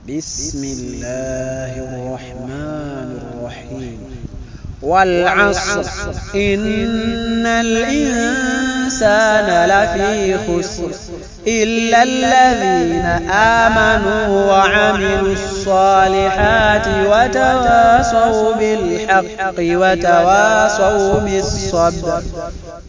بسم الله الرحمن الرحيم والعصر إن الإنسان لفي خسر إلا الذين آمنوا وعملوا الصالحات وتواصوا بالحق وتواصوا بالصبر